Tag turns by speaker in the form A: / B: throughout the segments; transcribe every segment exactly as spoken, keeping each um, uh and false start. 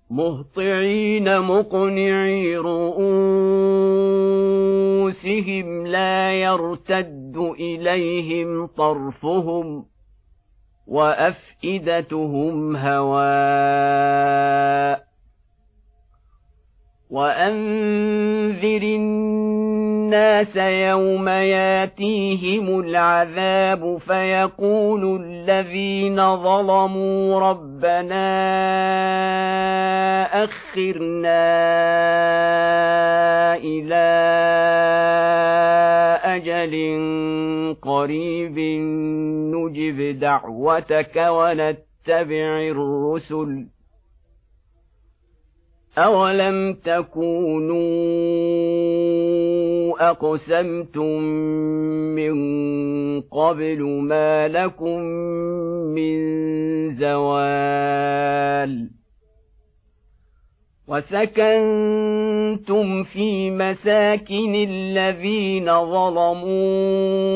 A: مهطعين مقنعي رؤوسهم لا يرتد إليهم طرفهم وأفئدتهم هواء وأنذر الناس يوم ياتيهم العذاب فيقول الذين ظلموا ربنا أخرنا إلى أجل قريب نجب دعوتك ونتبع الرسل أولم تكونوا أقسمتم من قبل ما لكم من زوال وسكنتم في مساكن الذين ظلموا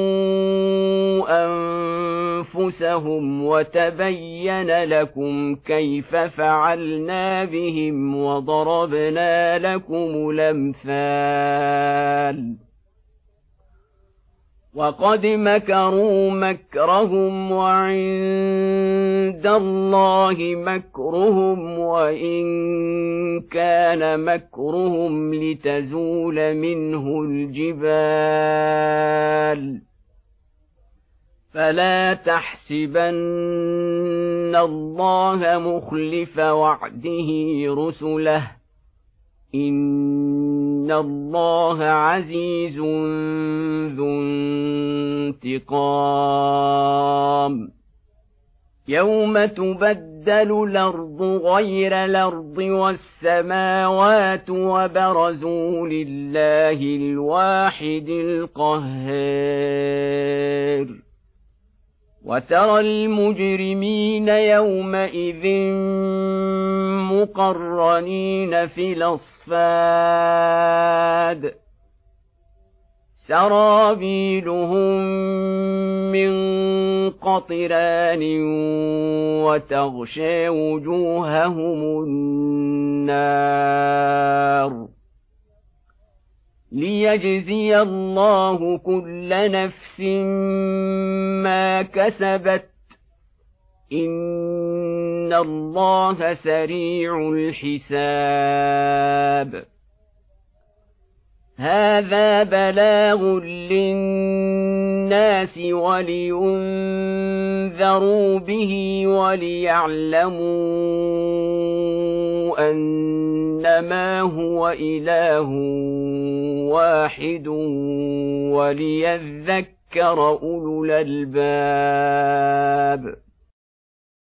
A: أنفسهم وتبين لكم كيف فعلنا بهم وضربنا لكم الأمثال وقد مكروا مكرهم وعند الله مكرهم وإن كان مكرهم لتزول منه الجبال فلا تحسبن الله مخلف وعده رسله إن الله عزيز ذو انتقام يوم تبدل الأرض غير الأرض والسماوات وبرزوا لله الواحد القهار وترى المجرمين يومئذ مقرنين في الأصفاد سرابيلهم من قطران وتغشى وجوههم النار ليجزي الله كل نفس ما كسبت إن الله سريع الحساب هذا بلاغ للناس ولينذروا به وليعلموا أنما هو إله واحد وليذكر أولو الألباب